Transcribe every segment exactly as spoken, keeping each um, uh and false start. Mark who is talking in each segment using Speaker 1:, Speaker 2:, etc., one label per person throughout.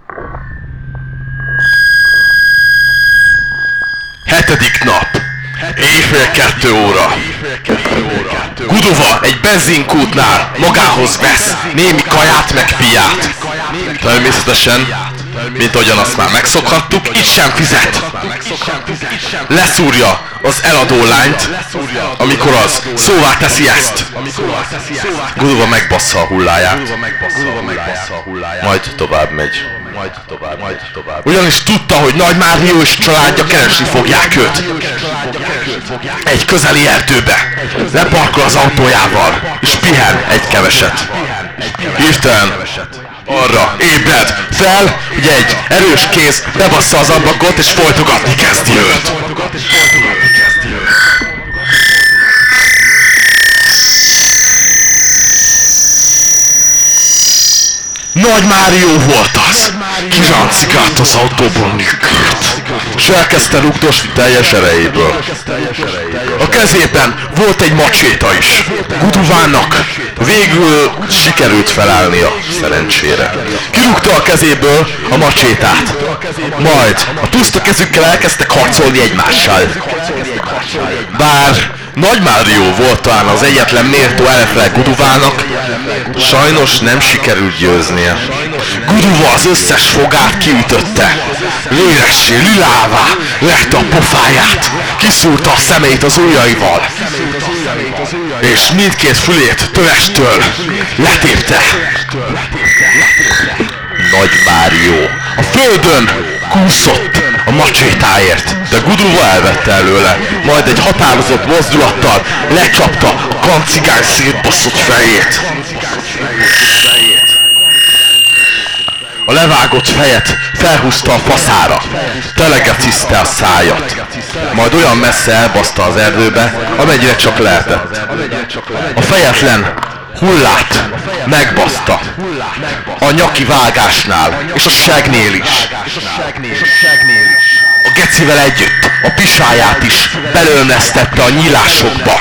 Speaker 1: Hetedik nap. Éjfél kettő óra. Gudova egy benzinkútnál magához vesz némi kaját meg piát. Természetesen, mint ahogyan azt már megszokhattuk, itt sem fizet. Leszúrja az eladó lányt, amikor az szóvá teszi ezt. Gudova megbassza a hulláját, majd tovább megy. Majd tovább, majd tovább. Ugyanis tudta, hogy Nagy Mário és családja keresni fogják őt. Egy közeli erdőbe. Leparkol az autójával, és pihen egy keveset. Hirtelen arra ébred fel, hogy egy erős kéz bebassza az ablakot, és folytogatni kezdi őt. Nagy Mário volt az! Kirancikált az autóból Nickert, és elkezdte rugdosni teljes erejéből. A kezében volt egy macséta is. Gudovának végül sikerült felállnia, szerencsére. Kirúgta a kezéből a macsétát, majd a puszta kezükkel elkezdtek harcolni egymással. Bár Nagy Mário volt talán az egyetlen méltó ellenfele Gudovának, sajnos nem sikerült győznie. Gudova az összes fogát kiütötte, véressé, lilává lehte a pofáját, kiszúrta a szemeit az ujjaival, és mindkét fülét tövestől letépte. Nagy Mário a földön kúszott a macsétáért, de Gudova elvette előle, majd egy határozott mozdulattal lecsapta a kancigány szétbaszott fejét. A levágott fejet felhúzta a faszára, telegeciszte a szájat, majd olyan messze elbaszta az erdőbe, amennyire csak lehetett. A fejetlen hullát megbaszta a nyaki vágásnál, és a segnél is. A gecivel együtt a pisáját is belőlesztette a nyílásokba.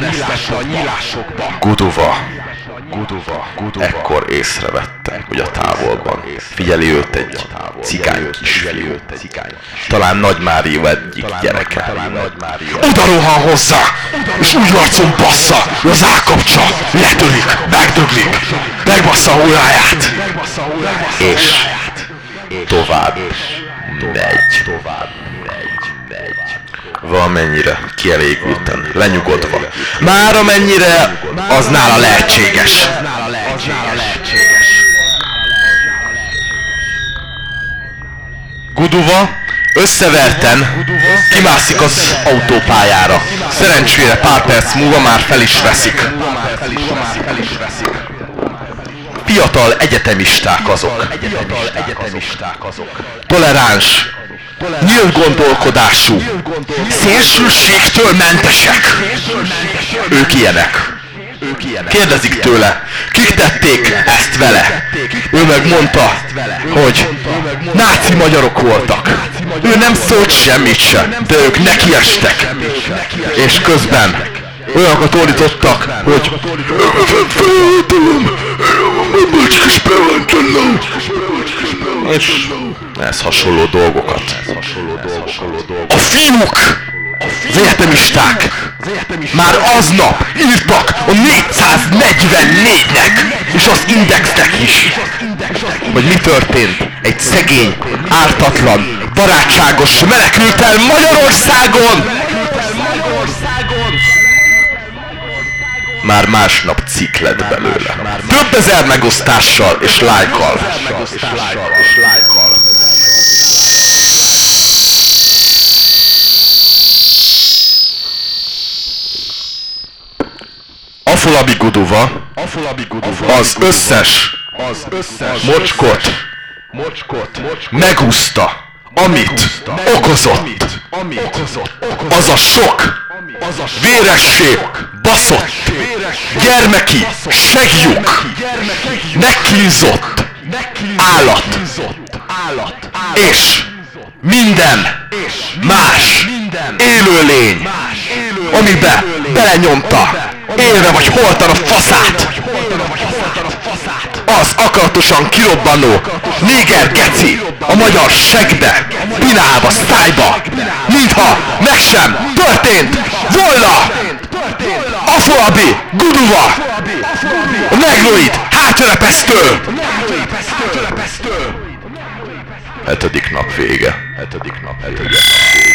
Speaker 1: Gudova Gudova ekkor észrevette, hogy a távolban figyeli őt egy cigány kisfiú. Talán Nagy Mário egyik gyereke. Oda rohan hozzá, és úgy arcon bassza, hogy az állkapcsa letörik, megdöglik, megbassza a hulláját, és tovább megy. Valamennyire kielégülten, lenyugodva. Már amennyire az nála lehetséges. Gudova összeverten kimászik az autópályára. Szerencsére pár perc múlva már fel is veszik. Fiatal egyetemisták azok. Toleráns, nyílt gondolkodású, szélsőségtől mentesek. Ők ilyenek. Kérdezik tőle, kik tették ezt vele. Ő megmondta, hogy náci magyarok voltak. Ő nem szólt semmit sem, de ők nekiestek. És közben olyanokat ordítottak, hogy felöltöm, és bevantanom. És ez hasonló dolgokat. A fiúk, az egyetemisták már aznap írtak a négyszáznegyvennégynek és az Indexnek is, hogy mi történt egy szegény, ártatlan, barátságos menekültel Magyarországon. Már másnap cikk lett belőle. Több ezer megosztással és lájkkal. Afolabi Gudova az összes mocskot megúszta, amit okozott. Az a sok véressé baszott gyermeki seglyuk megkínzott állat és minden más élőlény, amibe belenyomta élve vagy holtan a faszát. az akaratosan kirobbanó néger geci a magyar segbe, pinálva szájba, mintha meg sem történt volna! Afoabi, Guduva! A negroid, hátterepesztő! Hetedik nap vége. Hetedik nap vége.